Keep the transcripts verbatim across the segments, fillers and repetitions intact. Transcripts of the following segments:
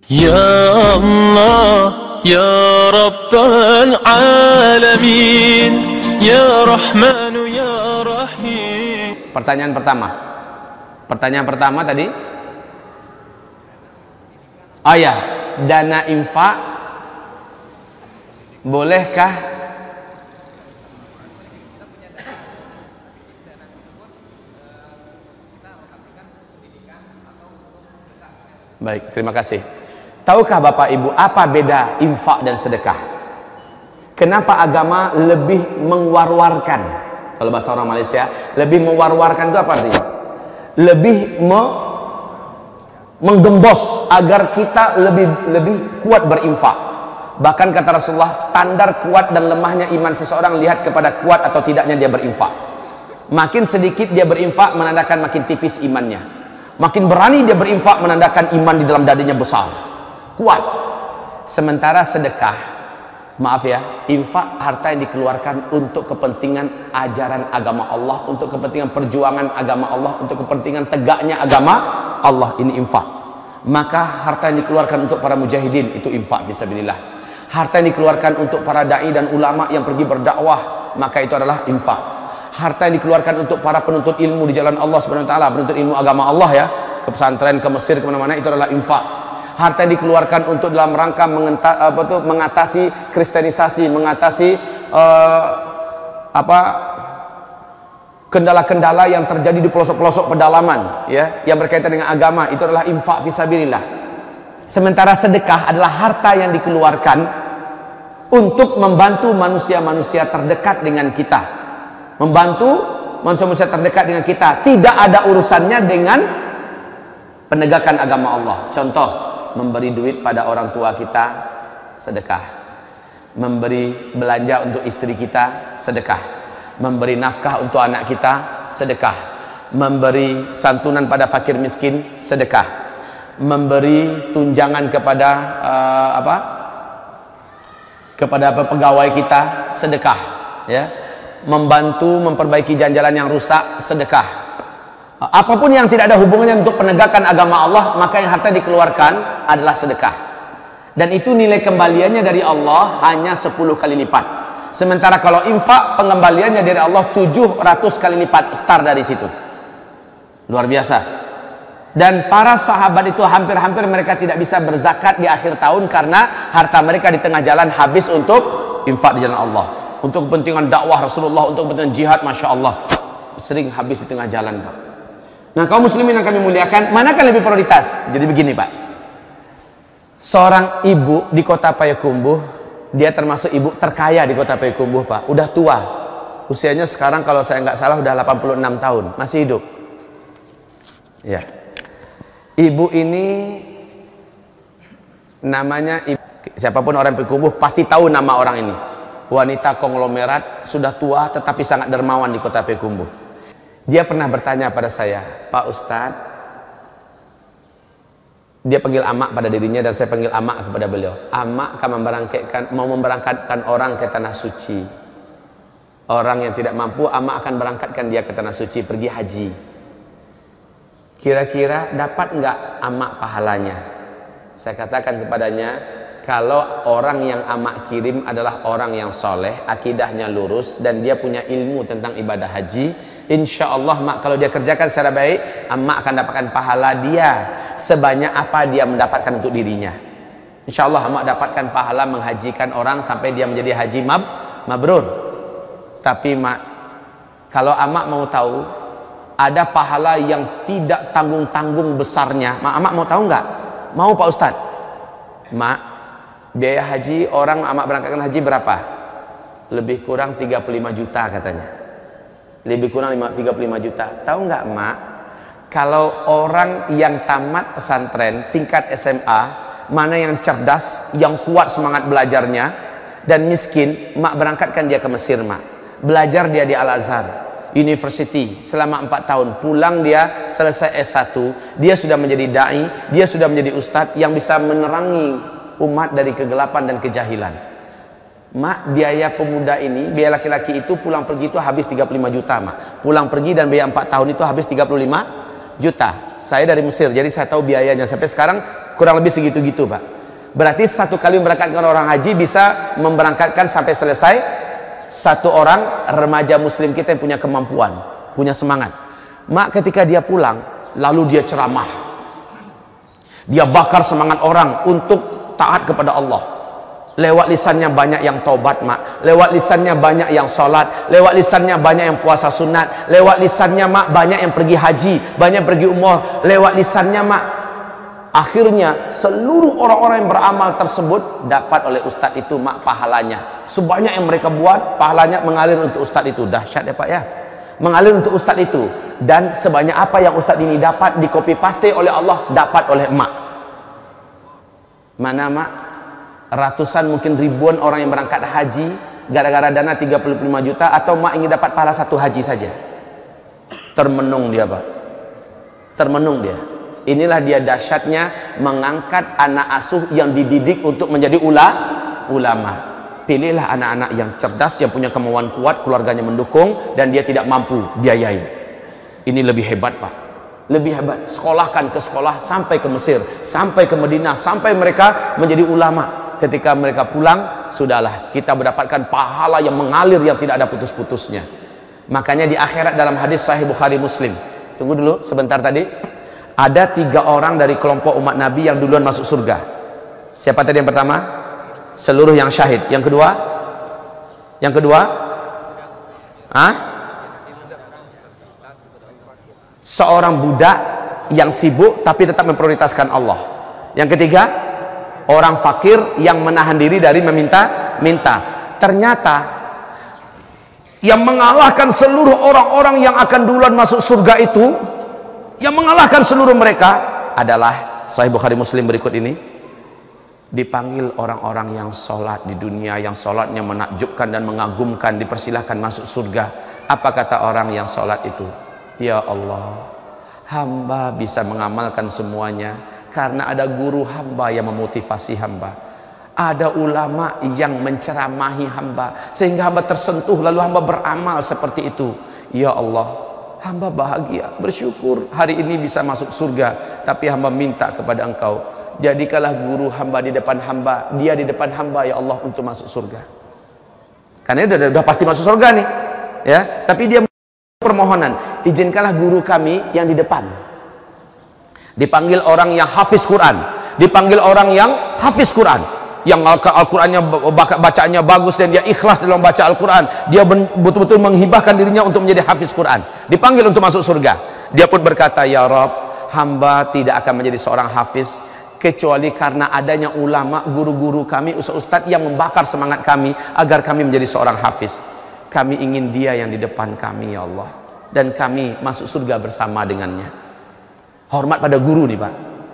Ya Allah, Ya Rabbal Alamin, Ya Rahmanu, Ya Rahim. Pertanyaan pertama. Pertanyaan pertama tadi. Oh ya, dana infak bolehkah baik, terima kasih. Tahukah Bapak Ibu apa beda infak dan sedekah? Kenapa agama lebih mengwar-warkan? Kalau bahasa orang Malaysia, lebih mewar-warkan itu apa artinya? Lebih me menggembos agar kita lebih lebih kuat berinfak. Bahkan kata Rasulullah, standar kuat dan lemahnya iman seseorang lihat kepada kuat atau tidaknya dia berinfak. Makin sedikit dia berinfak menandakan makin tipis imannya. Makin berani dia berinfak menandakan iman di dalam dadanya besar, kuat. Sementara sedekah, maaf ya, infak harta yang dikeluarkan untuk kepentingan ajaran agama Allah, untuk kepentingan perjuangan agama Allah, untuk kepentingan tegaknya agama Allah, ini infak. Maka harta yang dikeluarkan untuk para mujahidin itu infak fisabilillah. Harta yang dikeluarkan untuk para dai dan ulama yang pergi berdakwah, maka itu adalah infak. Harta yang dikeluarkan untuk para penuntut ilmu di jalan Allah Subhanahu wa taala, penuntut ilmu agama Allah ya, ke pesantren, ke Mesir, kemana-mana, itu adalah infak. Harta yang dikeluarkan untuk dalam rangka mengenta, apa tuh, mengatasi kristenisasi, mengatasi uh, apa kendala-kendala yang terjadi di pelosok-pelosok pedalaman ya, yang berkaitan dengan agama, itu adalah infak fisabilillah. Sementara sedekah adalah harta yang dikeluarkan untuk membantu manusia-manusia terdekat dengan kita, membantu manusia-manusia terdekat dengan kita, tidak ada urusannya dengan penegakan agama Allah. Contoh, memberi duit pada orang tua kita, sedekah. Memberi belanja untuk istri kita, sedekah. Memberi nafkah untuk anak kita, sedekah. Memberi santunan pada fakir miskin, sedekah. Memberi tunjangan kepada uh, apa? Kepada pegawai kita, sedekah, ya. Membantu memperbaiki jalan-jalan yang rusak, sedekah. Apapun yang tidak ada hubungannya untuk penegakan agama Allah, maka yang harta dikeluarkan adalah sedekah. Dan itu nilai kembaliannya dari Allah hanya sepuluh kali lipat. Sementara kalau infak, pengembaliannya dari Allah tujuh ratus kali lipat, start dari situ. Luar biasa. Dan para sahabat itu hampir-hampir mereka tidak bisa berzakat di akhir tahun karena harta mereka di tengah jalan habis untuk infak di jalan Allah, untuk kepentingan dakwah Rasulullah, untuk kepentingan jihad, masya Allah, sering habis di tengah jalan, Pak. Nah, kaum muslimin yang kami muliakan, manakah lebih prioritas? Jadi begini, Pak. Seorang ibu di kota Payakumbuh, dia termasuk ibu terkaya di kota Payakumbuh, Pak. Udah tua, usianya sekarang kalau saya nggak salah udah delapan puluh enam tahun, masih hidup. Ya. Ibu ini namanya ibu, siapapun orang Payakumbuh pasti tahu nama orang ini. Wanita konglomerat, sudah tua tetapi sangat dermawan di kota Payakumbuh. Dia pernah bertanya pada saya, Pak Ustadz, dia panggil amak pada dirinya dan saya panggil amak kepada beliau. Amak akan memberangkatkan, mau memberangkatkan orang ke tanah suci. Orang yang tidak mampu, amak akan berangkatkan dia ke tanah suci, pergi haji. Kira-kira dapat nggak amak pahalanya? Saya katakan kepadanya, kalau orang yang amak kirim adalah orang yang soleh, akidahnya lurus, dan dia punya ilmu tentang ibadah haji, insya Allah mak, kalau dia kerjakan secara baik, amak akan dapatkan pahala dia sebanyak apa dia mendapatkan untuk dirinya. Insya Allah amak dapatkan pahala menghajikan orang sampai dia menjadi haji mab, mabrur. Tapi mak, kalau amak mau tahu ada pahala yang tidak tanggung-tanggung besarnya, mak, amak mau tahu nggak? Mau, Pak Ustadz? Mak, biaya haji orang amak berangkatkan haji berapa? Lebih kurang tiga puluh lima juta katanya. Lebih kurang tiga puluh lima juta. Tahu nggak, Mak? Kalau orang yang tamat pesantren tingkat S M A, mana yang cerdas, yang kuat semangat belajarnya, dan miskin, Mak berangkatkan dia ke Mesir, Mak. Belajar dia di Al-Azhar University selama empat tahun. Pulang dia selesai S satu, dia sudah menjadi dai, dia sudah menjadi ustadz yang bisa menerangi umat dari kegelapan dan kejahilan. Mak, biaya pemuda ini, biaya laki-laki itu pulang pergi itu habis tiga puluh lima juta, Mak. Pulang pergi dan biaya empat tahun itu habis tiga puluh lima juta. Saya dari Mesir, jadi saya tahu biayanya. Sampai sekarang kurang lebih segitu-gitu Pak. Berarti satu kali memberangkatkan orang haji bisa memberangkatkan sampai selesai satu orang remaja muslim kita yang punya kemampuan, punya semangat. Mak ketika dia pulang, lalu dia ceramah, dia bakar semangat orang untuk taat kepada Allah. Lewat lisannya banyak yang taubat mak, lewat lisannya banyak yang sholat, lewat lisannya banyak yang puasa sunat, lewat lisannya mak banyak yang pergi haji, banyak pergi umrah, lewat lisannya mak. Akhirnya seluruh orang-orang yang beramal tersebut dapat oleh ustadz itu mak pahalanya. Sebanyak yang mereka buat, pahalanya mengalir untuk ustadz itu. Dahsyat ya Pak ya, mengalir untuk ustadz itu. Dan sebanyak apa yang ustadz ini dapat, di copy paste oleh Allah, dapat oleh emak. Mana mak? Ratusan mungkin ribuan orang yang berangkat haji gara-gara dana tiga puluh lima juta, atau mak ingin dapat pahala satu haji saja. Termenung dia Pak, termenung dia. Inilah dia dahsyatnya mengangkat anak asuh yang dididik untuk menjadi ula, ulama. Pilihlah anak-anak yang cerdas, yang punya kemauan kuat, keluarganya mendukung, dan dia tidak mampu biayai. Ini lebih hebat Pak, lebih hebat. Sekolahkan ke sekolah sampai ke Mesir, sampai ke Madinah, sampai mereka menjadi ulama. Ketika mereka pulang, sudahlah kita mendapatkan pahala yang mengalir, yang tidak ada putus-putusnya. Makanya di akhirat dalam hadis Sahih Bukhari Muslim, tunggu dulu sebentar, tadi ada tiga orang dari kelompok umat Nabi yang duluan masuk surga. Siapa tadi yang pertama? Seluruh yang syahid. Yang kedua? Yang kedua? Hah? Seorang budak yang sibuk tapi tetap memprioritaskan Allah. Yang ketiga? Orang fakir yang menahan diri dari meminta-minta. Ternyata yang mengalahkan seluruh orang-orang yang akan duluan masuk surga itu, yang mengalahkan seluruh mereka adalah Sahih Bukhari Muslim berikut ini. Dipanggil orang-orang yang sholat di dunia, yang sholatnya menakjubkan dan mengagumkan, dipersilahkan masuk surga. Apa kata orang yang sholat itu? Ya Allah, hamba bisa mengamalkan semuanya karena ada guru hamba yang memotivasi hamba, ada ulama yang menceramahi hamba sehingga hamba tersentuh, lalu hamba beramal seperti itu. Ya Allah, hamba bahagia, bersyukur hari ini bisa masuk surga, tapi hamba minta kepada Engkau, jadikanlah guru hamba di depan hamba, dia di depan hamba ya Allah, untuk masuk surga. Karena dia sudah pasti masuk surga nih ya, tapi dia permohonan, izinkanlah guru kami yang di depan. Dipanggil orang yang hafiz Quran, dipanggil orang yang hafiz Quran, yang Al-Qurannya bacaannya bagus dan dia ikhlas dalam baca Al-Quran, dia betul-betul menghibahkan dirinya untuk menjadi hafiz Quran, dipanggil untuk masuk surga. Dia pun berkata, ya Rabb, hamba tidak akan menjadi seorang hafiz kecuali karena adanya ulama, guru-guru kami, ustaz-ustaz yang membakar semangat kami agar kami menjadi seorang hafiz. Kami ingin dia yang di depan kami ya Allah, dan kami masuk surga bersama dengannya. Hormat pada guru nih Pak.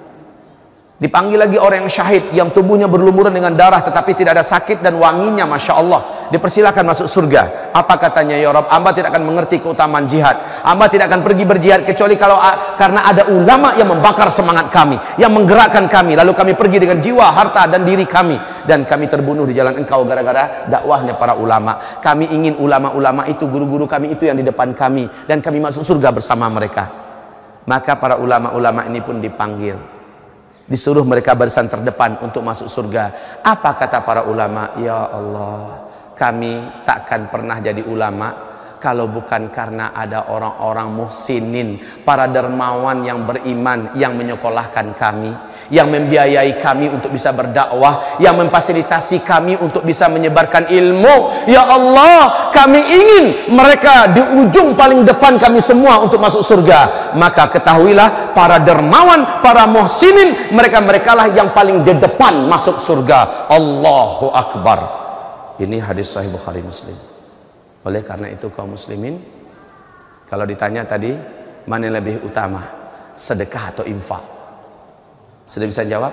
Dipanggil lagi orang yang syahid, yang tubuhnya berlumuran dengan darah tetapi tidak ada sakit dan wanginya Masya Allah, dipersilakan masuk surga. Apa katanya? Ya Rabb, hamba tidak akan mengerti keutamaan jihad, hamba tidak akan pergi berjihad kecuali kalau karena ada ulama yang membakar semangat kami, yang menggerakkan kami, lalu kami pergi dengan jiwa, harta dan diri kami, dan kami terbunuh di jalan Engkau gara-gara dakwahnya para ulama. Kami ingin ulama-ulama itu, guru-guru kami itu yang di depan kami, dan kami masuk surga bersama mereka. Maka para ulama-ulama ini pun dipanggil, disuruh mereka barisan terdepan untuk masuk surga. Apa kata para ulama? Ya Allah, kami takkan pernah jadi ulama kalau bukan karena ada orang-orang muhsinin, para dermawan yang beriman, yang menyekolahkan kami, yang membiayai kami untuk bisa berdakwah, yang memfasilitasi kami untuk bisa menyebarkan ilmu. Ya Allah, kami ingin mereka di ujung paling depan kami semua untuk masuk surga. Maka ketahuilah, para dermawan, para muhsinin, mereka-merekalah yang paling di depan masuk surga. Allahu Akbar. Ini hadis Sahih Bukhari Muslim. Oleh karena itu kaum muslimin, kalau ditanya tadi mana yang lebih utama, sedekah atau infak? Sudah bisa jawab?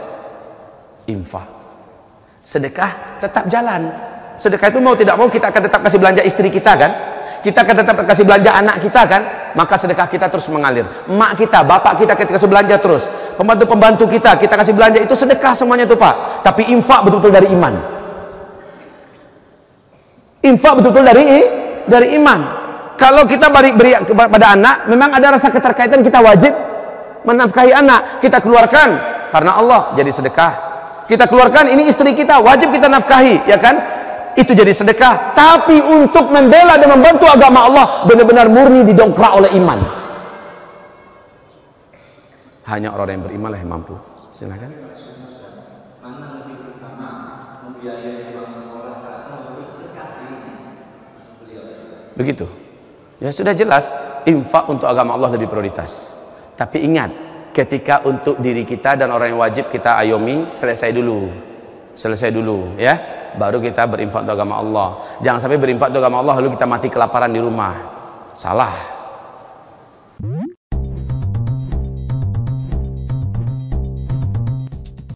Infak. Sedekah tetap jalan. Sedekah itu mau tidak mau kita akan tetap kasih belanja istri kita kan? Kita akan tetap kasih belanja anak kita kan? Maka sedekah kita terus mengalir. Emak kita, bapak kita kita kasih belanja terus. Pembantu-pembantu kita kita kasih belanja, itu sedekah semuanya itu Pak. Tapi infak betul-betul dari iman. Infak betul-betul dari dari iman. Kalau kita beri, beri kepada anak, memang ada rasa keterkaitan, kita wajib menafkahi anak, kita keluarkan karena Allah, jadi sedekah. Kita keluarkan, ini istri kita, wajib kita nafkahi, ya kan? Itu jadi sedekah. Tapi untuk membela dan membantu agama Allah, benar-benar murni didongkrak oleh iman. Hanya orang yang beriman lah yang mampu. Silakan. Mana lebih utama membiayai uang sekolah atau bersedekah ini? Begitu. Ya sudah jelas, infak untuk agama Allah lebih prioritas. Tapi ingat, ketika untuk diri kita dan orang yang wajib kita ayomi, selesai dulu. Selesai dulu, ya. Baru kita berinfak untuk agama Allah. Jangan sampai berinfak untuk agama Allah lalu kita mati kelaparan di rumah. Salah.